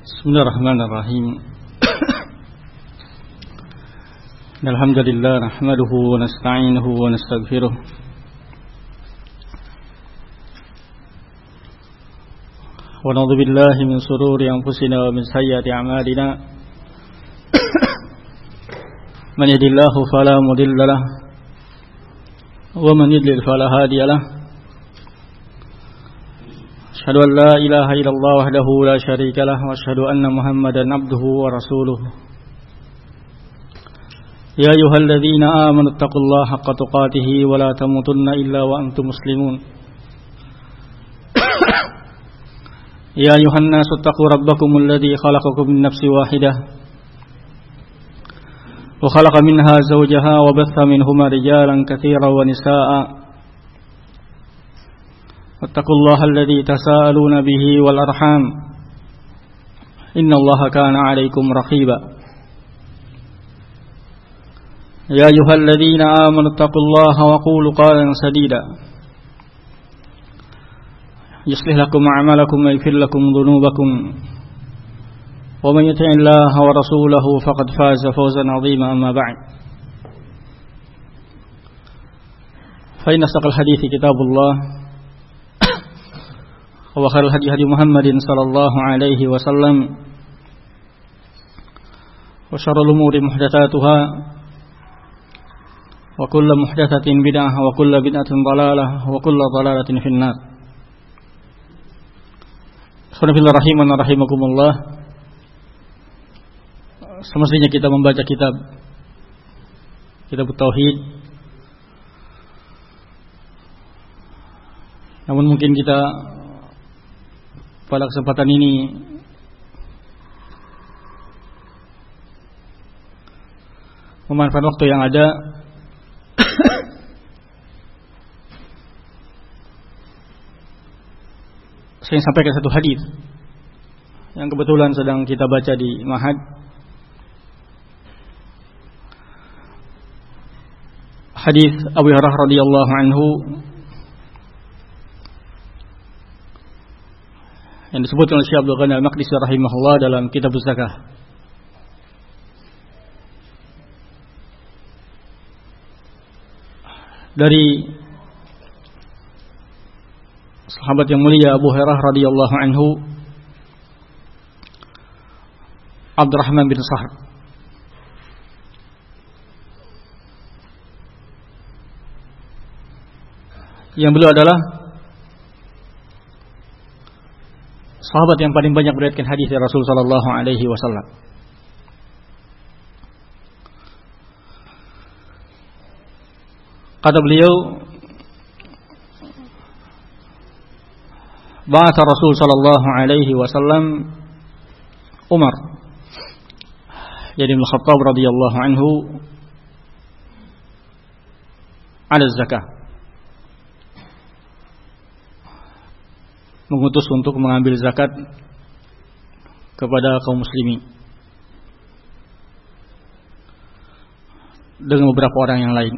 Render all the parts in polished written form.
Bismillahirrahmanirrahim. Alhamdulillah nahmaduhu wa nasta'inuhu wa nastaghfiruh. Wa na'udzu billahi min shururi anfusina wa min sayyiati a'malina. Man yahdihillahu fala mudilla lahu wa man yudlil fala hadiya lahu. أشهد أن لا إله إلا الله وحده لا شريك له وأشهد أن محمدا عبده ورسوله يا أيها الذين آمنوا اتقوا الله حق تقاته ولا تموتن إلا وأنتم مسلمون يا أيها الناس اتقوا ربكم الذي خلقكم من نفس واحدة وخلق منها زوجها وبث منهما رجالا كثيرا ونساء واتقوا الله الذي تساءلون به والأرحام إن الله كان عليكم رقيبا يا أيها الذين آمنوا اتقوا الله وقولوا قولا سديدا يصلح لكم أعمالكم ويغفر لكم ذنوبكم ومن يطع الله ورسوله فقد فاز فوزا عظيما أما بعد فإن أصدق الحديث كتاب الله وخير الهدي هدي محمد صلى الله عليه وسلم وشر الأمور محدثاتها وكل محدثة بدعة وكل بدعة ضلالة وكل ضلالة في النار. Bismillahirrahmanirrahim rahimana rahimakumullah. Semestinya kita membaca kitab tauhid. Namun mungkin kita pada kesempatan ini memanfaatkan waktu yang ada saya sampaikan satu hadis yang kebetulan sedang kita baca di Mahad. Hadis Abu Hurairah radhiyallahu anhu yang disebutkan oleh Syekh Abdul Ghani Al-Maqdisi rahimahullah dalam kitab Zakah. Dari sahabat yang mulia Abu Hurairah radhiyallahu anhu, Abdurrahman bin Sahr, yang beliau adalah sahabat yang paling banyak meriwayatkan hadis dari Rasul sallallahu alaihi wasallam. Kata beliau, ba'atha Rasul sallallahu alaihi wasallam Umar bin Khattab radhiyallahu anhu ala zakah, mengutus untuk mengambil zakat kepada kaum muslimin dengan beberapa orang yang lain.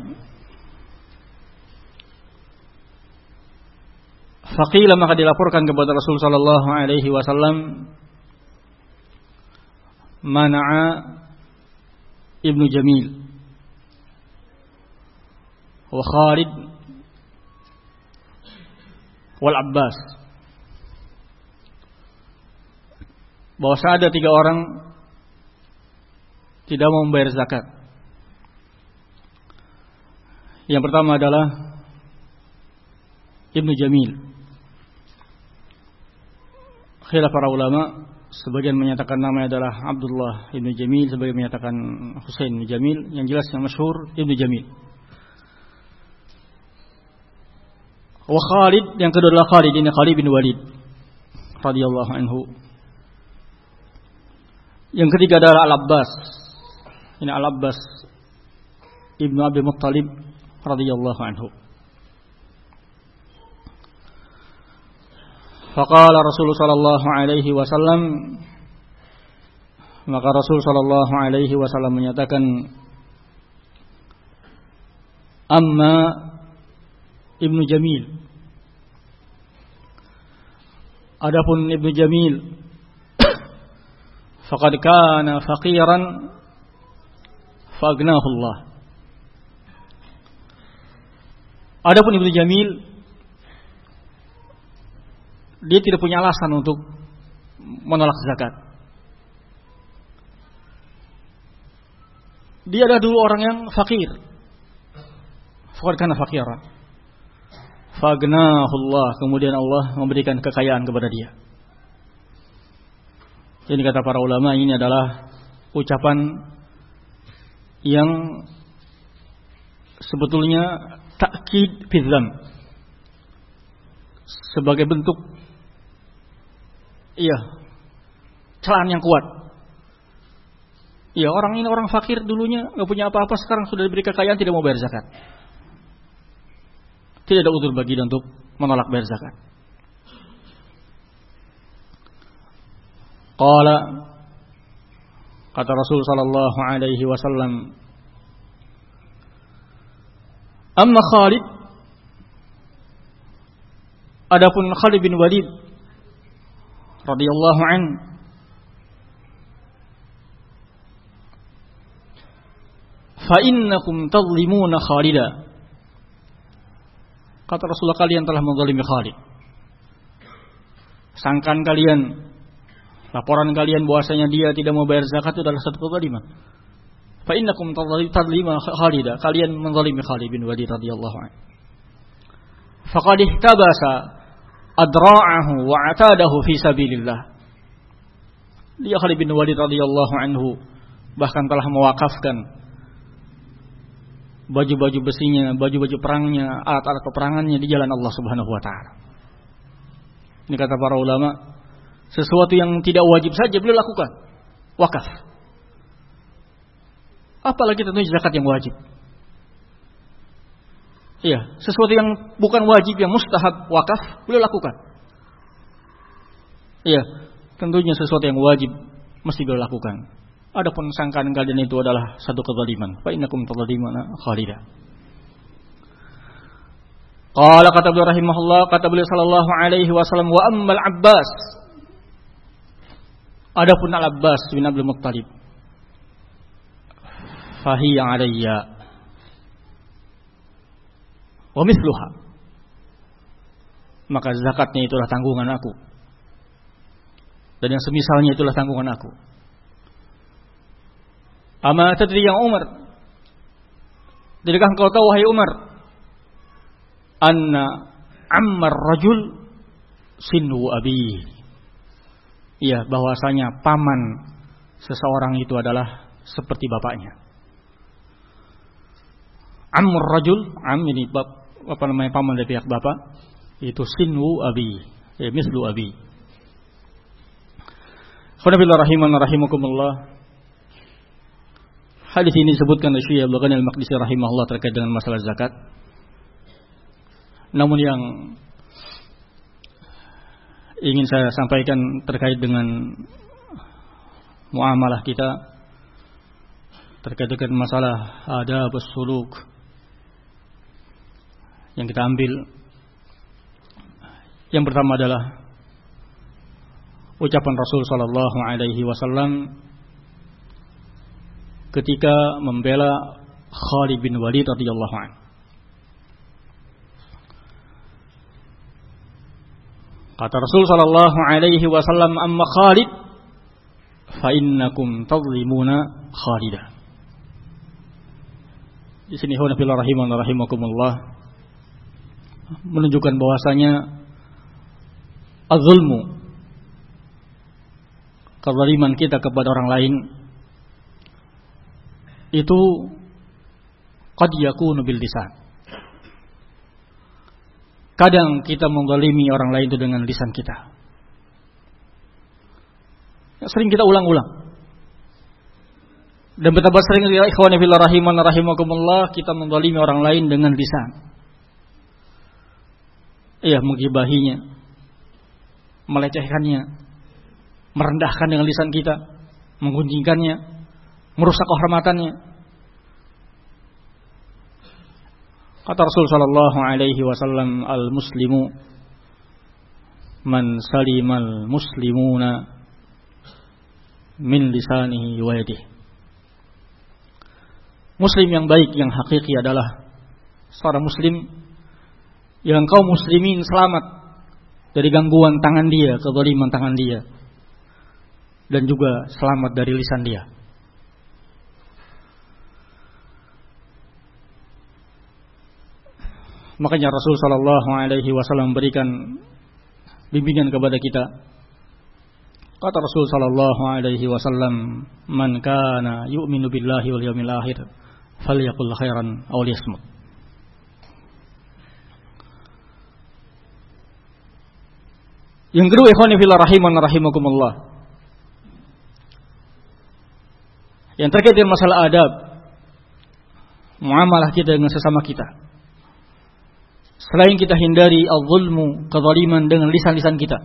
Faqila, maka dilaporkan kepada Rasul sallallahu alaihi wasallam, mana'a Ibnu Jamil wa Khalid wal Abbas, bahwa ada 3 orang tidak mau membayar zakat. Yang pertama adalah Ibnu Jamil. Khilaf para ulama, sebagian menyatakan namanya adalah Abdullah Ibnu Jamil, sebagian menyatakan Husain bin Jamil. Yang jelas yang masyhur Ibnu Jamil. Wa Khalid, yang kedua adalah Khalid, ini Khalid bin Walid radhiyallahu anhu. Yang ketiga adalah Al-Abbas. Ini Al-Abbas Ibnu Abi Muttalib radhiyallahu anhu. Faqala Rasulullah sallallahu alaihi wasallam, maka Rasul sallallahu alaihi wasallam menyatakan, amma Ibnu Jamil, adapun Ibnu Jamil faqad kana faqiran fa'agnahu Allah. Adapun Ibnu Jamil, dia tidak punya alasan untuk menolak zakat. Dia adalah dulu orang yang fakir. Faqad kana faqiran fa'agnahu Allah, kemudian Allah memberikan kekayaan kepada dia. Jadi kata para ulama, ini adalah ucapan yang sebetulnya takkid bidzam, sebagai bentuk celaan yang kuat. Orang ini orang fakir dulunya, enggak punya apa-apa, sekarang sudah diberi kekayaan, tidak mau bayar zakat. Tidak ada udzur bagi dia untuk menolak bayar zakat. Qala, kata Rasul sallallahu alaihi wasallam, amma Khalid, adapun Khalid bin Walid radhiyallahu an, fa innakum tadhlimuna Khalida, kata Rasulullah, kalian telah menzalimi Khalid. Sangkaan kalian, laporan kalian bahwasanya dia tidak mau bayar zakat itu adalah satu kezaliman. Fa innakum tadhlimuna Khalida, kalian menzalimi Khalid bin Walid radhiyallahu anhu. Faqad ihtabasa adra'ahu wa atadahu fi sabilillah. Dia Khalid bin Walid radhiyallahu anhu bahkan telah mewakafkan baju-baju besinya, baju-baju perangnya, alat-alat peperangannya di jalan Allah Subhanahu wa taala. Ini kata para ulama, sesuatu yang tidak wajib saja beliau lakukan, wakaf. Apalagi tentunya zakat yang wajib. Sesuatu yang bukan wajib, yang mustahab, wakaf, beliau lakukan. Tentunya sesuatu yang wajib mesti beliau lakukan. Adapun sangkaan kalian itu adalah satu kezaliman. Fa innakum tadhlimuna Khalida. Qala, kata beliau rahimahullah, kata beliau sallallahu alaihi wasallam, wa ammal Abbas, adapun Al-Abbas bin Abdul Muttalib, fahiya alayya wa mithluha, maka zakatnya itulah tanggungan aku, dan yang semisalnya itulah tanggungan aku. Ama tadri ya Umar, tidakkah engkau tahu wahai Umar, anna ammar rajul sinu abi, bahwasanya paman seseorang itu adalah seperti bapaknya. Ammur rajul, ini paman dari pihak bapak, itu sinu abi, mislu abi. Khonafillah rahiman rahimakumullah. Hadis ini disebutkan oleh Syekh Abdul Ghani Al-Maqdisi rahimahullah terkait dengan masalah zakat. Namun yang ingin saya sampaikan terkait dengan muamalah kita, terkait dengan masalah adab suluk yang kita ambil, yang pertama adalah ucapan Rasul sallallahu alaihi wasallam ketika membela Khalid bin Walid radhiyallahu anhu. Kata Rasul sallallahu alaihi wasallam, amma Khalid fa innakum tadhlimuna Khalidah. Di sini hunafillah rahiman rahimakumullah menunjukkan bahwasanya az-zulmu, kezaliman kita kepada orang lain, itu qad yakunu bil lisan. Kadang kita menzalimi orang lain itu dengan lisan kita. Sering kita ulang-ulang. Dan betapa sering ya ikhwani fillah rahiman rahimakumullah kita menzalimi orang lain dengan lisan. Menggibahinya, melecehkannya, merendahkan dengan lisan kita, menggunjingkannya, merusak kehormatannya. Kata Rasul sallallahu alaihi wasallam, al-muslimu man salimal muslimuna min lisanihi wa yadihi. Muslim yang baik, yang hakiki adalah seorang muslim yang kaum muslimin selamat dari gangguan tangan dia, kezaliman tangan dia, dan juga selamat dari lisan dia. Makanya Rasul sallallahu alaihi wasallam berikan bimbingan kepada kita. Kata Rasul sallallahu alaihi wasallam, "Man kana yu'minu billahi wal yawmil akhir, falyaqul khairan aw liyasmut." Yang kedua, ikhwani fillah rahiman rahimakumullah, yang terkait dengan masalah adab muamalah kita dengan sesama kita. Selain kita hindari al-zulmu, kezaliman dengan lisan-lisan kita,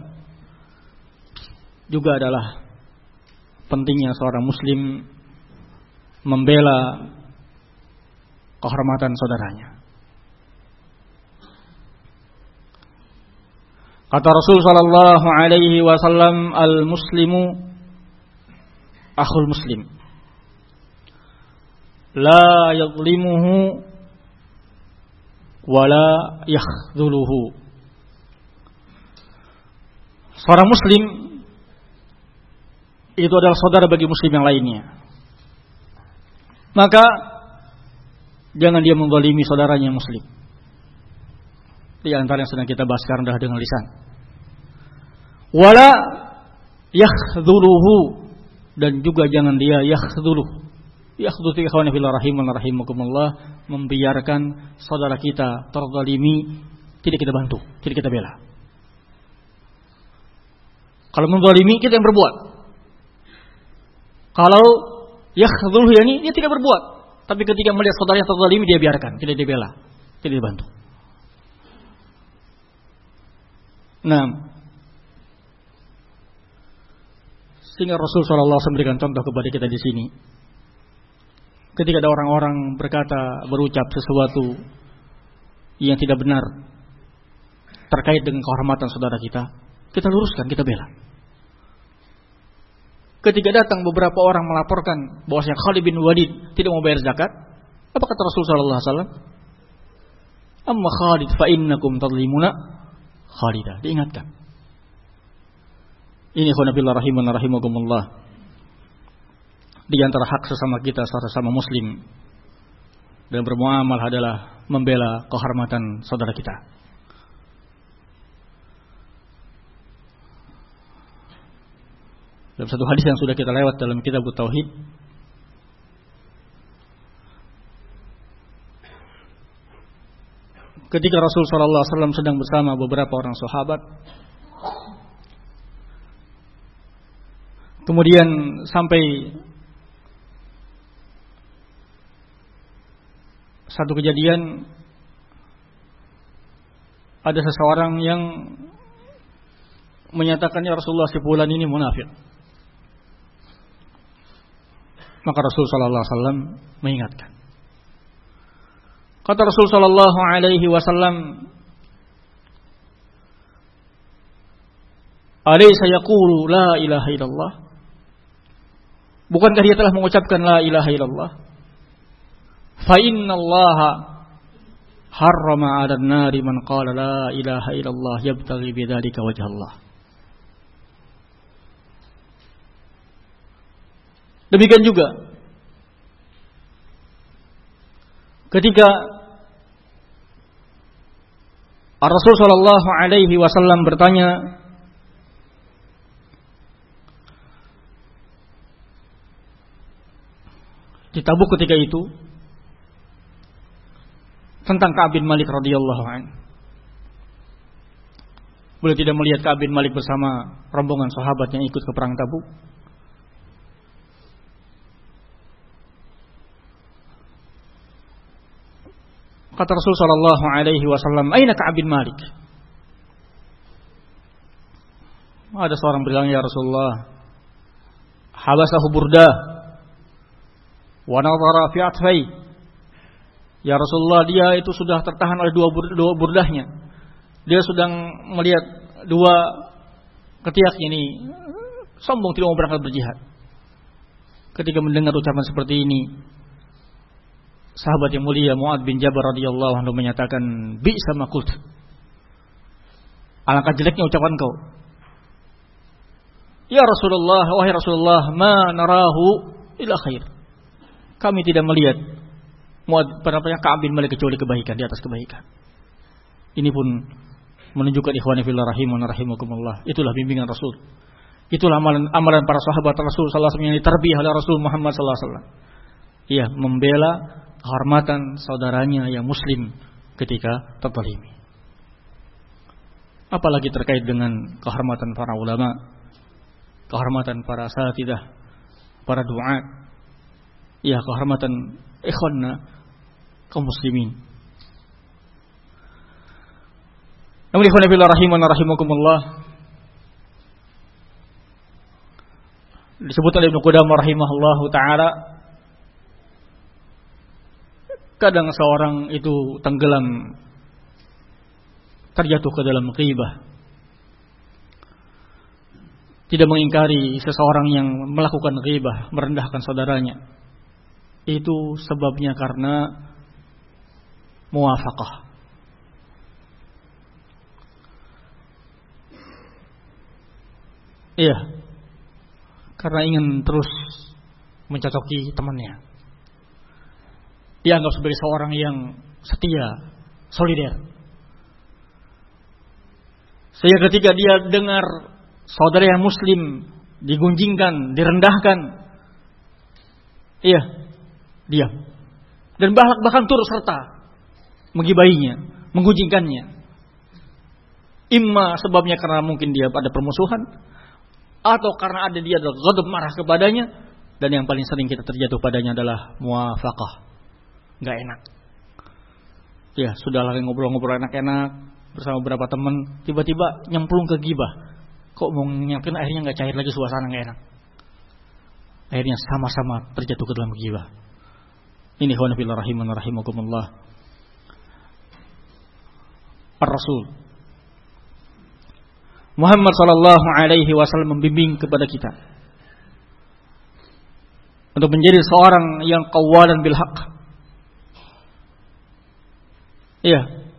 juga adalah pentingnya seorang muslim membela kehormatan saudaranya. Kata Rasul sallallahu alaihi wasallam, al-muslimu akhul muslim, la yadhlimuhu wa la yakhdhuluhu. Seorang muslim itu adalah saudara bagi muslim yang lainnya. Maka jangan dia menzalimi saudaranya muslim. Di antara yang sedang kita bahas sekarang adalah dengan lisan. Wala yakhdhuluhu, dan juga jangan dia yakhdhuluh. Yakhdhulu ikhwan fillah rahiman rahimakumullah, membiarkan saudara kita terzalimi, tidak kita bantu, tidak kita bela. Kalau menzalimi kita yang berbuat. Kalau yakhdhuluhu yani dia tidak berbuat, tapi ketika melihat saudaranya terzalimi dia biarkan, tidak dibela, tidak dibantu. Nah, sehingga Rasul SAW memberikan contoh kepada kita di sini. Ketika ada orang-orang berucap sesuatu yang tidak benar terkait dengan kehormatan saudara kita luruskan, kita bela. Ketika datang beberapa orang melaporkan bahwasanya Khalid bin Walid tidak mau bayar zakat, apa kata Rasul SAW? Amma Khalid fa innakum tadlimuna Khalidah. Diingatkan. Ini khonafillah rahiman rahimakumullah, di antara hak sesama kita, sesama muslim dan bermuamalah adalah membela kehormatan saudara kita. Dalam satu hadis yang sudah kita lewat dalam kitab Tauhid, ketika Rasul sallallahu alaihi wasallam sedang bersama beberapa orang sahabat, kemudian sampai satu kejadian, ada seseorang yang menyatakan, ya Rasulullah, si fulan ini munafik. Maka Rasul sallallahu alaihi wasallam mengingatkan. Kata Rasul sallallahu alaihi wasallam, "Alaysa yaqulu la ilaha illallah?" Bukankah dia telah mengucapkan la ilaha illallah? Fa innallaha harrama 'alan nari man qala la ilaha illallah yabtaghi bidzalika wajha Allah. Demikian juga ketika Rasul sallallahu alaihi wasallam bertanya di Tabuk ketika itu tentang Ka'ab bin Malik radhiyallahu anhu. Beliau tidak melihat Ka'ab bin Malik bersama rombongan sahabat yang ikut ke perang Tabuk. Kata Rasul sallallahu alaihi wasallam, "Aina Ka'ab bin Malik?" Ada seorang bilang, "Ya Rasulullah, habasahu Burdah wa nadhara fi atfai." Ya Rasulullah, dia itu sudah tertahan oleh dua burdahnya. Dia sedang melihat dua ketiak ini, sombong tidak mau berangkat berjihad. ketika mendengar ucapan seperti ini, sahabat yang mulia Mu'adz bin Jabal radhiyallahu anhu menyatakan, "Bi'sa ma qult." Alangkah jeleknya ucapan kau. Ya Rasulullah, wahai Rasulullah, ma narahu illa khair. Kami tidak melihat Mu'adz Ka'ab bin Malik kecuali kebaikan, di atas kebaikan. Ini pun menunjukkan ikhwani fillah rahimana rahimakumullah. Itulah bimbingan Rasul. Itulah amalan para sahabat Rasul sallallahu alaihi wasallam yang ditarbiyah oleh Rasul Muhammad sallallahu alaihi wasallam. Ia membela kehormatan saudaranya yang muslim ketika terzalimi. Apalagi terkait dengan kehormatan para ulama, kehormatan para asatidzah, para duat, ya kehormatan ikhwanna kaum muslimin. Namun ikhwan fillah rahimana rahimakumullah, disebut oleh Ibnu Qudamah rahimahullahu taala, kadang seorang itu tenggelam, terjatuh ke dalam ghibah, tidak mengingkari seseorang yang melakukan ghibah, merendahkan saudaranya. Itu sebabnya karena muwafaqah. Iya, karena ingin terus mencocoki temannya. Dia anggap sebagai seorang yang setia, solider. Sehingga ketika dia dengar saudara yang muslim digunjingkan, direndahkan, iya, diam. Dan bahkan turut serta menggibainya, menggunjingkannya. Imma sebabnya karena mungkin dia ada permusuhan, atau karena ada dia ghadab, marah kepadanya. Dan yang paling sering kita terjatuh padanya adalah muwafaqah, nggak enak. Ya sudah lagi ngobrol-ngobrol enak-enak bersama beberapa teman, tiba-tiba nyemplung ke gibah. Kok mau nyakin, akhirnya nggak cair lagi, suasana nggak enak. Akhirnya sama-sama terjatuh ke dalam gibah. Ini ikhwan fillah rahimana rahimakumullah. Ar-Rasul Muhammad sallallahu alaihi wasallam membimbing kepada kita untuk menjadi seorang yang qawalan bil haqq. Iya.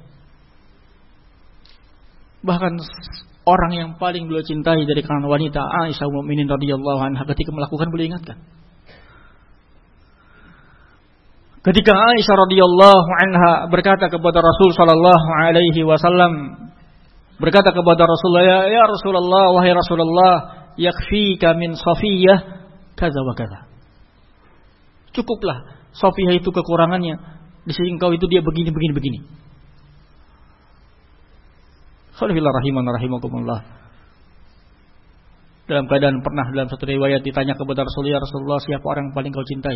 Bahkan orang yang paling beliau cintai dari kalangan wanita, Aisyah ummul mukminin radhiyallahu anha, ketika melakukan beliau ingatkan. Ketika Aisyah radhiyallahu anha berkata kepada Rasul sallallahu alaihi wasallam, berkata kepada Rasulullah, ya Rasulullah, wahai Rasulullah, yakfika min Safiyah kaza wa kaza. Cukuplah Safiyah itu kekurangannya, di sisi engkau itu dia begini. Alhamdulillah rahimana rahimakumullah. Dalam keadaan pernah dalam satu riwayat ditanya kepada Rasulullah, Rasulullah, siapa orang yang paling kau cintai?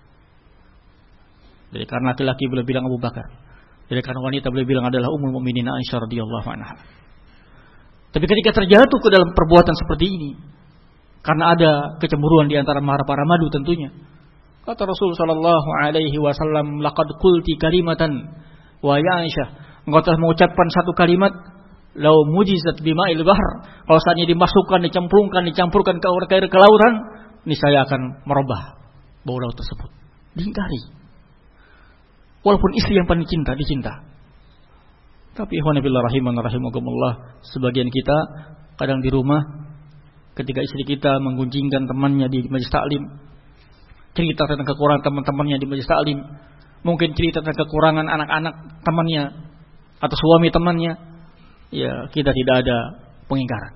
Jadi karena laki-laki beliau bilang Abu Bakar. Jadi karena wanita beliau bilang adalah Ummul Mukminin Aisyah radhiyallahu anha. Tapi ketika terjatuh ke dalam perbuatan seperti ini, karena ada kecemburuan di antara para madu tentunya, kata Rasul sallallahu alaihi wasallam, laqad qulti kalimatan wa ya Aisyah, engkau telah mengucapkan satu kalimat, lau mujizat bima'il bahr, kalau saatnya dimasukkan, dicampurkan ke air kelautan, niscaya akan merubah bau laut tersebut. Diingkari. Walaupun istri yang paling dicinta. Tapi ikhwan fillah rahimana rahimakumullah, sebagian kita kadang di rumah ketika istri kita menggunjingkan temannya di majelis taklim, cerita tentang kekurangan teman-temannya di majelis taklim, mungkin cerita tentang kekurangan anak-anak temannya atau suami temannya, ya kita tidak ada pengingkaran.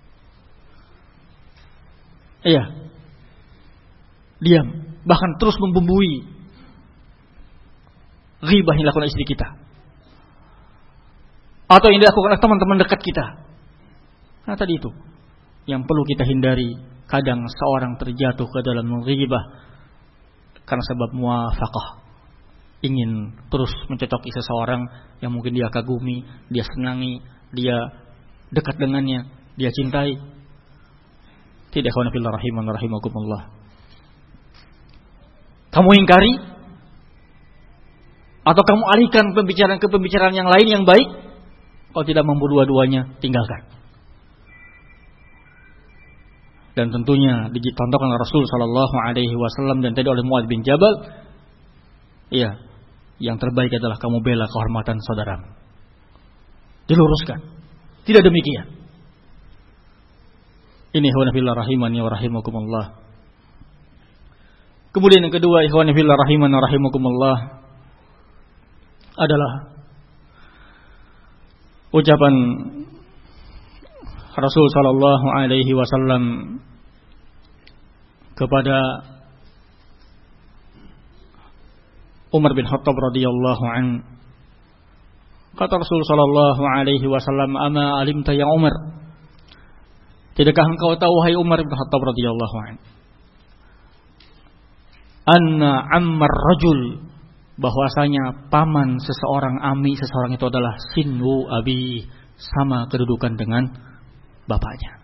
Iya. Diam, bahkan terus membumbui ghibah yang dilakukan istri kita atau yang dilakukan oleh teman-teman dekat kita. Nah tadi itu yang perlu kita hindari. Kadang seorang terjatuh ke dalam ghibah karena sebab muwafaqah, ingin terus mencocoki seseorang yang mungkin dia kagumi, dia senangi, dia dekat dengannya, dia cintai. Tidak, kawan fillah rahiman rahimakumullah. Kamu ingkari atau kamu alihkan pembicaraan ke pembicaraan yang lain yang baik. Kalau tidak mampu dua-duanya, tinggalkan. Dan tentunya dicontohkan oleh Rasul sallallahu alaihi wasallam dan tadi oleh Muadz bin Jabal, iya, yang terbaik adalah kamu bela kehormatan saudaramu. Diluruskan. Tidak demikian. Ini ikhwan fillah rahimani wa rahimakumullah. Kemudian yang kedua, ikhwan fillah rahimani wa rahimakumullah, adalah ucapan Rasul sallallahu alaihi wasallam kepada Umar bin Khattab radhiyallahu an. Kata Rasul sallallahu alaihi wasallam, "Ama alimta ya Umar? Tidakkah engkau tahu hai Umar bin Khattab radhiyallahu an? Anna ammar rajul, bahwasanya paman seseorang, ami seseorang itu adalah sinu abi, sama kedudukan dengan bapaknya."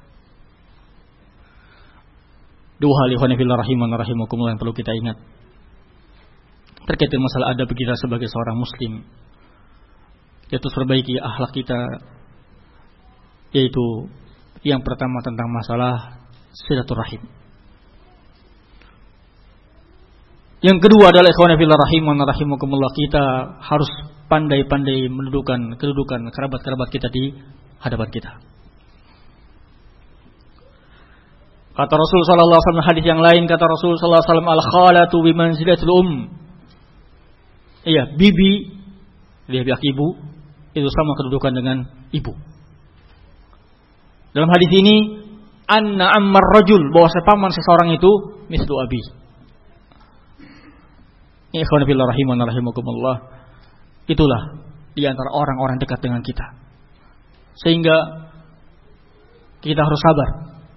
Dua hal ikhwan fillah rahimani rahimakumullah yang perlu kita ingat terkait dengan masalah adab kita sebagai seorang muslim, yaitu perbaiki akhlak kita, yaitu yang pertama tentang masalah silaturahim. Yang kedua adalah ikhwan fillah rahimani rahimakumullah, kita harus pandai-pandai mendudukan kedudukan kerabat-kerabat kita di hadapan kita. Kata Rasul sallallahu alaihi wasallam hadis yang lain, kata Rasul sallallahu alaihi wasallam, al-khalatu bi manzilatil Iya, bibi, dia pihak ibu, itu sama kedudukan dengan ibu. Dalam hadis ini, anna ammar rajul, bahwa paman seseorang itu mislu abi. Ikhwan fillah rahimani rahimakumullah, itulah di antara orang-orang dekat dengan kita. Sehingga kita harus sabar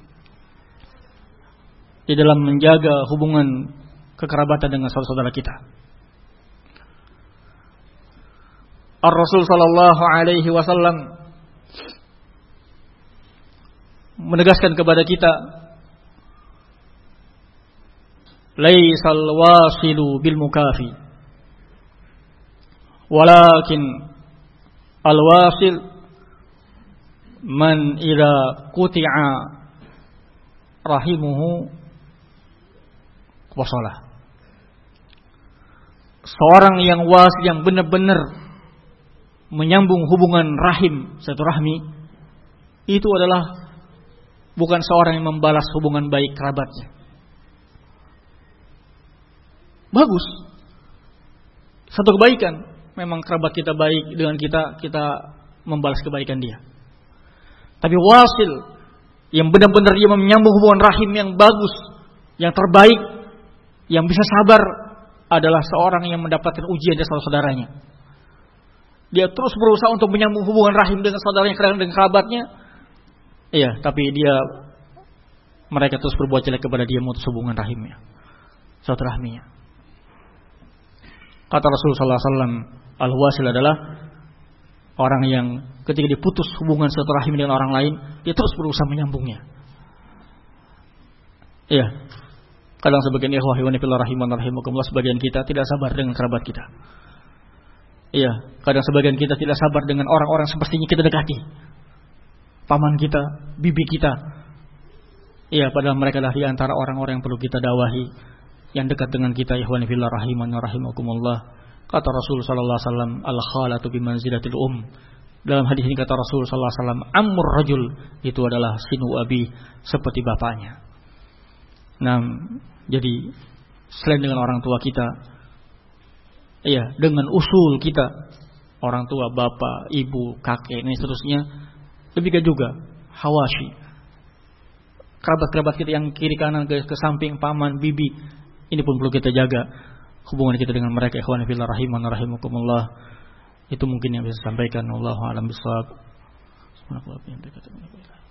di dalam menjaga hubungan kekerabatan dengan saudara-saudara kita. Ar-Rasul sallallahu alaihi wasallam menegaskan kepada kita, laisal wasilu bil mukafi, walakin al wasil man idza quti'a rahimuhu wasalah. Seorang yang wasil, yang benar-benar menyambung hubungan rahim, silaturahmi, itu adalah bukan seorang yang membalas hubungan baik kerabatnya. Bagus, satu kebaikan. Memang kerabat kita baik dengan kita membalas kebaikan dia. Tapi wasil, yang benar-benar dia menyambung hubungan rahim yang bagus, yang terbaik, yang bisa sabar, adalah seorang yang mendapatkan ujian dari saudara-saudaranya. Dia terus berusaha untuk menyambung hubungan rahim dengan saudaranya, dengan kerabatnya. Iya, tapi mereka terus berbuat jelek kepada dia, memutus hubungan rahimnya, silaturahminya. Kata Rasulullah sallallahu alaihi wasallam, al-wasil adalah orang yang ketika diputus hubungan silaturahim dengan orang lain, dia terus berusaha menyambungnya. Iya. Kadang sebagian ikhwah fillah rahimani rahimakumullah, sebagian kita tidak sabar dengan kerabat kita. Iya, kadang sebagian kita tidak sabar dengan orang-orang sepertinya kita dekati. Paman kita, bibi kita. Iya, padahal mereka adalah di antara orang-orang yang perlu kita dakwahi, yang dekat dengan kita, ikhwan fillah rahimani rahimakumullah. Kata Rasul sallallahu alaihi wasallam, al-khalatu bi manzilatil Dalam hadis ini kata Rasul sallallahu alaihi wasallam, ammur rajul, itu adalah sinu abi, seperti bapaknya. Nah, jadi selain dengan orang tua kita, iya, dengan usul kita, orang tua, bapak, ibu, kakek, dan seterusnya, demikian juga hawashi, kerabat-kerabat kita yang kiri kanan, ke samping, paman, bibi, ini pun perlu kita jaga hubungan kita dengan mereka, ikhwan fillah rahimani rahimakumullah. Itu mungkin yang bisa saya sampaikan. Wallahu a'lam bishawab.